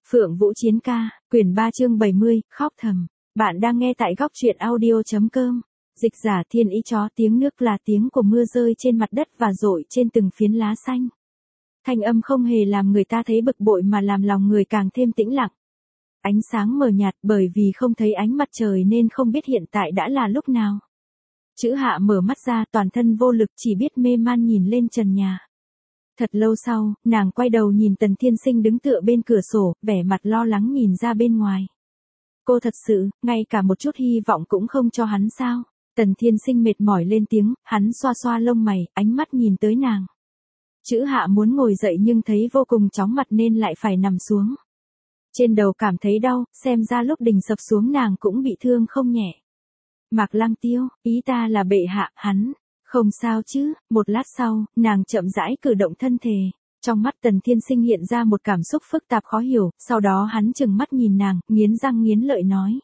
Phượng Vũ Chiến ca, quyển 3 chương 70, khóc thầm. Bạn đang nghe tại góc truyện audio.com. Dịch giả Thiên Ý. Chó tiếng nước là tiếng của mưa rơi trên mặt đất và rội trên từng phiến lá xanh. Thanh âm không hề làm người ta thấy bực bội mà làm lòng người càng thêm tĩnh lặng. Ánh sáng mờ nhạt bởi vì không thấy ánh mặt trời nên không biết hiện tại đã là lúc nào. Chữ Hạ mở mắt ra toàn thân vô lực chỉ biết mê man nhìn lên trần nhà. Thật lâu sau, nàng quay đầu nhìn Tần Thiên Sinh đứng tựa bên cửa sổ, vẻ mặt lo lắng nhìn ra bên ngoài. Cô thật sự, ngay cả một chút hy vọng cũng không cho hắn sao? Tần Thiên Sinh mệt mỏi lên tiếng, hắn xoa xoa lông mày, ánh mắt nhìn tới nàng. Chữ Hạ muốn ngồi dậy nhưng thấy vô cùng chóng mặt nên lại phải nằm xuống. Trên đầu cảm thấy đau, xem ra lúc đình sập xuống nàng cũng bị thương không nhẹ. Mạc Lăng Tiêu, ý ta là bệ hạ, hắn. Không sao chứ, một lát sau, nàng chậm rãi cử động thân thể. Trong mắt Tần Thiên Sinh hiện ra một cảm xúc phức tạp khó hiểu, sau đó hắn trừng mắt nhìn nàng, nghiến răng nghiến lợi nói.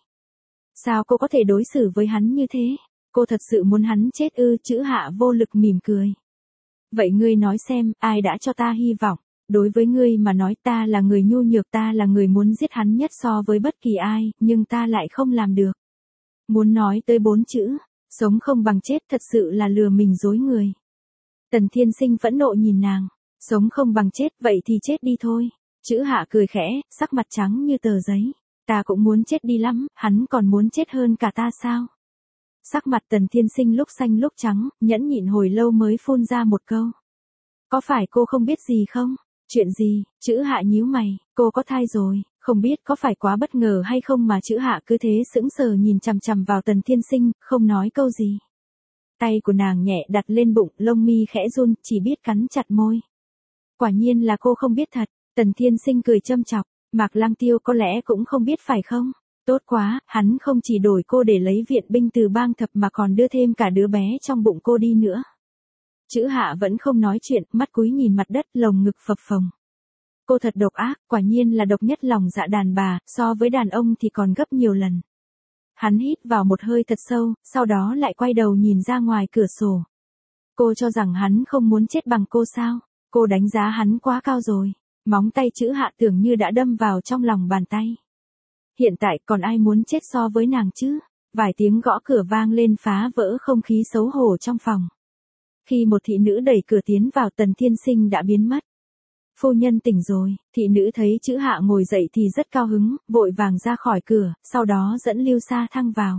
Sao cô có thể đối xử với hắn như thế? Cô thật sự muốn hắn chết ư? Chữ Hạ vô lực mỉm cười. Vậy ngươi nói xem, ai đã cho ta hy vọng? Đối với ngươi mà nói ta là người nhu nhược, ta là người muốn giết hắn nhất so với bất kỳ ai, nhưng ta lại không làm được. Muốn nói tới 4 chữ. Sống không bằng chết thật sự là lừa mình dối người. Tần Thiên Sinh phẫn nộ nhìn nàng. Sống không bằng chết, vậy thì chết đi thôi. Chữ Hạ cười khẽ, sắc mặt trắng như tờ giấy. Ta cũng muốn chết đi lắm, hắn còn muốn chết hơn cả ta sao? Sắc mặt Tần Thiên Sinh lúc xanh lúc trắng, nhẫn nhịn hồi lâu mới phun ra một câu. Có phải cô không biết gì không? Chuyện gì? Chữ Hạ nhíu mày, cô có thai rồi. Không biết có phải quá bất ngờ hay không mà chữ Hạ cứ thế sững sờ nhìn chằm chằm vào Tần Thiên Sinh, không nói câu gì. Tay của nàng nhẹ đặt lên bụng, lông mi khẽ run, chỉ biết cắn chặt môi. Quả nhiên là cô không biết thật. Tần Thiên Sinh cười châm chọc, Mạc Lăng Tiêu có lẽ cũng không biết phải không? Tốt quá, hắn không chỉ đổi cô để lấy viện binh từ bang thập mà còn đưa thêm cả đứa bé trong bụng cô đi nữa. Chữ Hạ vẫn không nói chuyện, mắt cúi nhìn mặt đất, lồng ngực phập phồng. Cô thật độc ác, quả nhiên là độc nhất lòng dạ đàn bà, so với đàn ông thì còn gấp nhiều lần. Hắn hít vào một hơi thật sâu, sau đó lại quay đầu nhìn ra ngoài cửa sổ. Cô cho rằng hắn không muốn chết bằng cô sao? Cô đánh giá hắn quá cao rồi. Móng tay chữ Hạ tưởng như đã đâm vào trong lòng bàn tay. Hiện tại còn ai muốn chết so với nàng chứ? Vài tiếng gõ cửa vang lên phá vỡ không khí xấu hổ trong phòng. Khi một thị nữ đẩy cửa tiến vào, Tần Thiên Sinh đã biến mất. Phu nhân tỉnh rồi. Thị nữ thấy chữ Hạ ngồi dậy thì rất cao hứng, vội vàng ra khỏi cửa, sau đó dẫn Lưu Sa Thăng vào.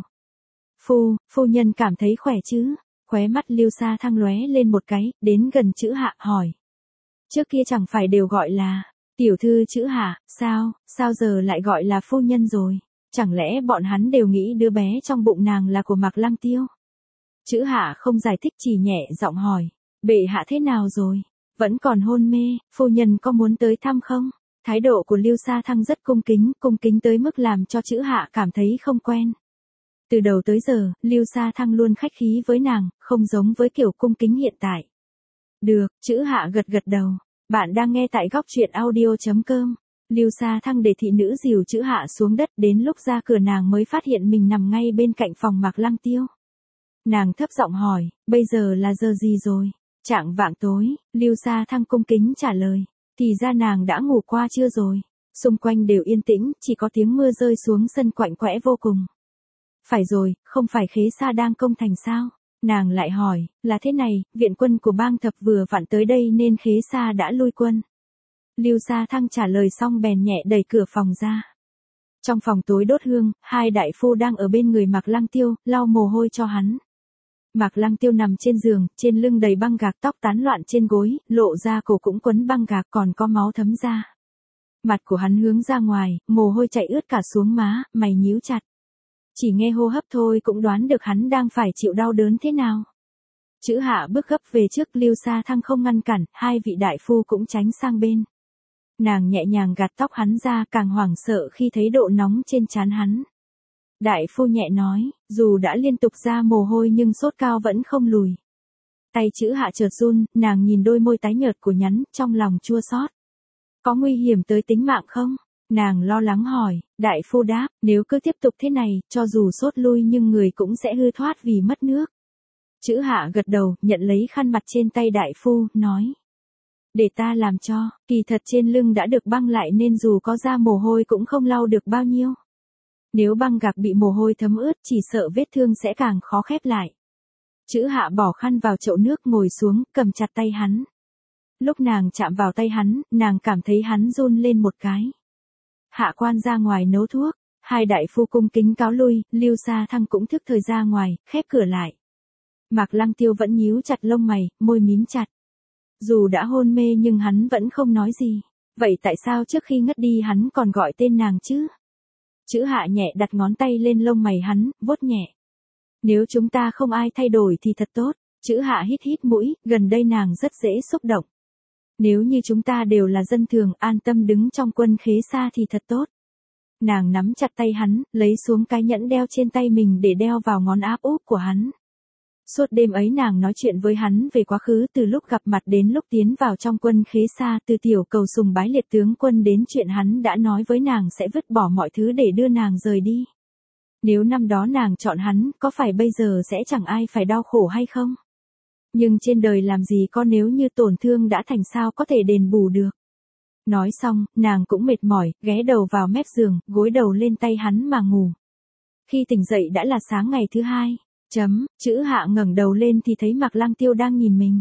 Phu nhân cảm thấy khỏe chứ? Khóe mắt Lưu Sa Thăng lóe lên một cái, đến gần chữ Hạ hỏi. Trước kia chẳng phải đều gọi là tiểu thư chữ Hạ, sao giờ lại gọi là phu nhân rồi? Chẳng lẽ bọn hắn đều nghĩ đứa bé trong bụng nàng là của Mạc Lăng Tiêu? Chữ Hạ không giải thích, chỉ nhẹ giọng hỏi. Bệ hạ thế nào rồi? Vẫn còn hôn mê, phu nhân có muốn tới thăm không? Thái độ của Lưu Sa Thăng rất cung kính tới mức làm cho chữ Hạ cảm thấy không quen. Từ đầu tới giờ, Lưu Sa Thăng luôn khách khí với nàng, không giống với kiểu cung kính hiện tại. Được, chữ Hạ gật đầu. Bạn đang nghe tại góc truyện audio.com. Lưu Sa Thăng để thị nữ dìu chữ Hạ xuống đất, đến lúc ra cửa nàng mới phát hiện mình nằm ngay bên cạnh phòng Mạc Lăng Tiêu. Nàng thấp giọng hỏi, bây giờ là giờ gì rồi? Chạng vạng tối, Lưu Sa Thăng cung kính trả lời. Thì ra nàng đã ngủ qua chưa rồi? Xung quanh đều yên tĩnh, chỉ có tiếng mưa rơi xuống sân quạnh quẽ vô cùng. Phải rồi, không phải Khế Sa đang công thành sao? Nàng lại hỏi, là thế này, viện quân của bang thập vừa vặn tới đây nên Khế Sa đã lui quân. Lưu Sa Thăng trả lời xong bèn nhẹ đẩy cửa phòng ra. Trong phòng tối đốt hương, hai đại phu đang ở bên người Mạc Lăng Tiêu, lau mồ hôi cho hắn. Mạc Lăng Tiêu nằm trên giường, trên lưng đầy băng gạc, tóc tán loạn trên gối, lộ ra cổ cũng quấn băng gạc, còn có máu thấm ra. Mặt của hắn hướng ra ngoài, mồ hôi chảy ướt cả xuống má, mày nhíu chặt. Chỉ nghe hô hấp thôi cũng đoán được hắn đang phải chịu đau đớn thế nào. Chữ Hạ bước gấp về trước, Lưu Sa Thăng không ngăn cản, hai vị đại phu cũng tránh sang bên. Nàng nhẹ nhàng gạt tóc hắn ra, càng hoảng sợ khi thấy độ nóng trên trán hắn. Đại phu nhẹ nói, dù đã liên tục ra mồ hôi nhưng sốt cao vẫn không lùi. Tay chữ Hạ chợt run, nàng nhìn đôi môi tái nhợt của nhắn, trong lòng chua xót. Có nguy hiểm tới tính mạng không? Nàng lo lắng hỏi, đại phu đáp, nếu cứ tiếp tục thế này, cho dù sốt lui nhưng người cũng sẽ hư thoát vì mất nước. Chữ Hạ gật đầu, nhận lấy khăn mặt trên tay đại phu, nói. Để ta làm cho, kỳ thật trên lưng đã được băng lại nên dù có ra mồ hôi cũng không lau được bao nhiêu. Nếu băng gạc bị mồ hôi thấm ướt chỉ sợ vết thương sẽ càng khó khép lại. Chữ Hạ bỏ khăn vào chậu nước ngồi xuống, cầm chặt tay hắn. Lúc nàng chạm vào tay hắn, nàng cảm thấy hắn run lên một cái. Hạ quan ra ngoài nấu thuốc, hai đại phu cung kính cáo lui, Lưu Sa Thăng cũng thức thời ra ngoài, khép cửa lại. Mạc Lăng Tiêu vẫn nhíu chặt lông mày, môi mím chặt. Dù đã hôn mê nhưng hắn vẫn không nói gì. Vậy tại sao trước khi ngất đi hắn còn gọi tên nàng chứ? Chữ Hạ nhẹ đặt ngón tay lên lông mày hắn, vuốt nhẹ. Nếu chúng ta không ai thay đổi thì thật tốt. Chữ Hạ hít hít mũi, gần đây nàng rất dễ xúc động. Nếu như chúng ta đều là dân thường an tâm đứng trong quân khế xa thì thật tốt. Nàng nắm chặt tay hắn, lấy xuống cái nhẫn đeo trên tay mình để đeo vào ngón áp út của hắn. Suốt đêm ấy nàng nói chuyện với hắn về quá khứ từ lúc gặp mặt đến lúc tiến vào trong quân khế xa, từ tiểu cầu sùng bái liệt tướng quân đến chuyện hắn đã nói với nàng sẽ vứt bỏ mọi thứ để đưa nàng rời đi. Nếu năm đó nàng chọn hắn, có phải bây giờ sẽ chẳng ai phải đau khổ hay không? Nhưng trên đời làm gì có nếu như tổn thương đã thành sao có thể đền bù được. Nói xong, nàng cũng mệt mỏi, ghé đầu vào mép giường, gối đầu lên tay hắn mà ngủ. Khi tỉnh dậy đã là sáng ngày thứ hai. Chữ Hạ ngẩng đầu lên thì thấy Mạc Lăng Tiêu đang nhìn mình.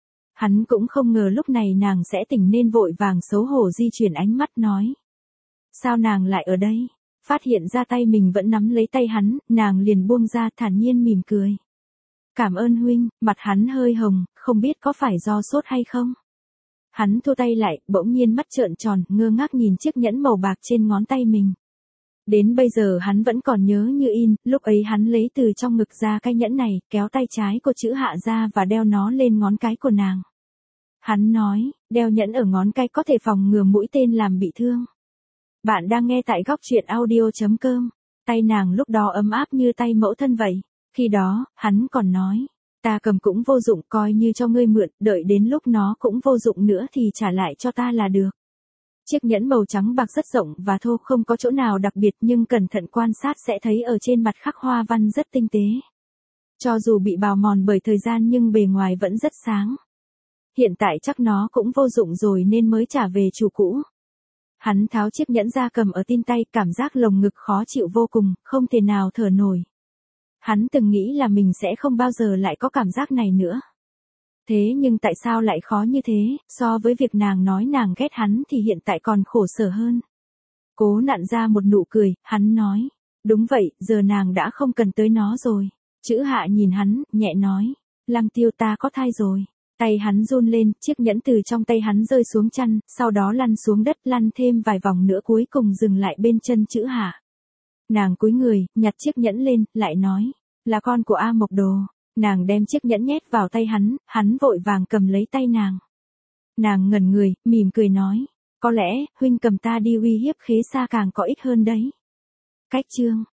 Hắn cũng không ngờ lúc này nàng sẽ tỉnh nên vội vàng xấu hổ di chuyển ánh mắt nói. Sao nàng lại ở đây? Phát hiện ra tay mình vẫn nắm lấy tay hắn, nàng liền buông ra thản nhiên mỉm cười. Cảm ơn huynh, mặt hắn hơi hồng, không biết có phải do sốt hay không? Hắn thu tay lại, bỗng nhiên mắt trợn tròn, ngơ ngác nhìn chiếc nhẫn màu bạc trên ngón tay mình. Đến bây giờ hắn vẫn còn nhớ như in, lúc ấy hắn lấy từ trong ngực ra cái nhẫn này, kéo tay trái của chữ Hạ ra và đeo nó lên ngón cái của nàng. Hắn nói, đeo nhẫn ở ngón cái có thể phòng ngừa mũi tên làm bị thương. Bạn đang nghe tại góc truyện audio.com. Tay nàng lúc đó ấm áp như tay mẫu thân vậy. Khi đó, hắn còn nói, ta cầm cũng vô dụng coi như cho ngươi mượn, đợi đến lúc nó cũng vô dụng nữa thì trả lại cho ta là được. Chiếc nhẫn màu trắng bạc rất rộng và thô, không có chỗ nào đặc biệt nhưng cẩn thận quan sát sẽ thấy ở trên mặt khắc hoa văn rất tinh tế. Cho dù bị bào mòn bởi thời gian nhưng bề ngoài vẫn rất sáng. Hiện tại chắc nó cũng vô dụng rồi nên mới trả về chủ cũ. Hắn tháo chiếc nhẫn ra cầm ở tin tay, cảm giác lồng ngực khó chịu vô cùng, không thể nào thở nổi. Hắn từng nghĩ là mình sẽ không bao giờ lại có cảm giác này nữa. Thế nhưng tại sao lại khó như thế, so với việc nàng nói nàng ghét hắn thì hiện tại còn khổ sở hơn. Cố nặn ra một nụ cười, hắn nói, đúng vậy, giờ nàng đã không cần tới nó rồi. Chữ Hạ nhìn hắn, nhẹ nói, Lăng Tiêu ta có thai rồi. Tay hắn run lên, chiếc nhẫn từ trong tay hắn rơi xuống chăn, sau đó lăn xuống đất, lăn thêm vài vòng nữa cuối cùng dừng lại bên chân chữ Hạ. Nàng cúi người, nhặt chiếc nhẫn lên, lại nói, là con của A Mộc Đồ. Nàng đem chiếc nhẫn nhét vào tay hắn vội vàng cầm lấy tay nàng. Nàng ngẩn người, mỉm cười nói, có lẽ, huynh cầm ta đi uy hiếp khế xa càng có ích hơn đấy. Cách chương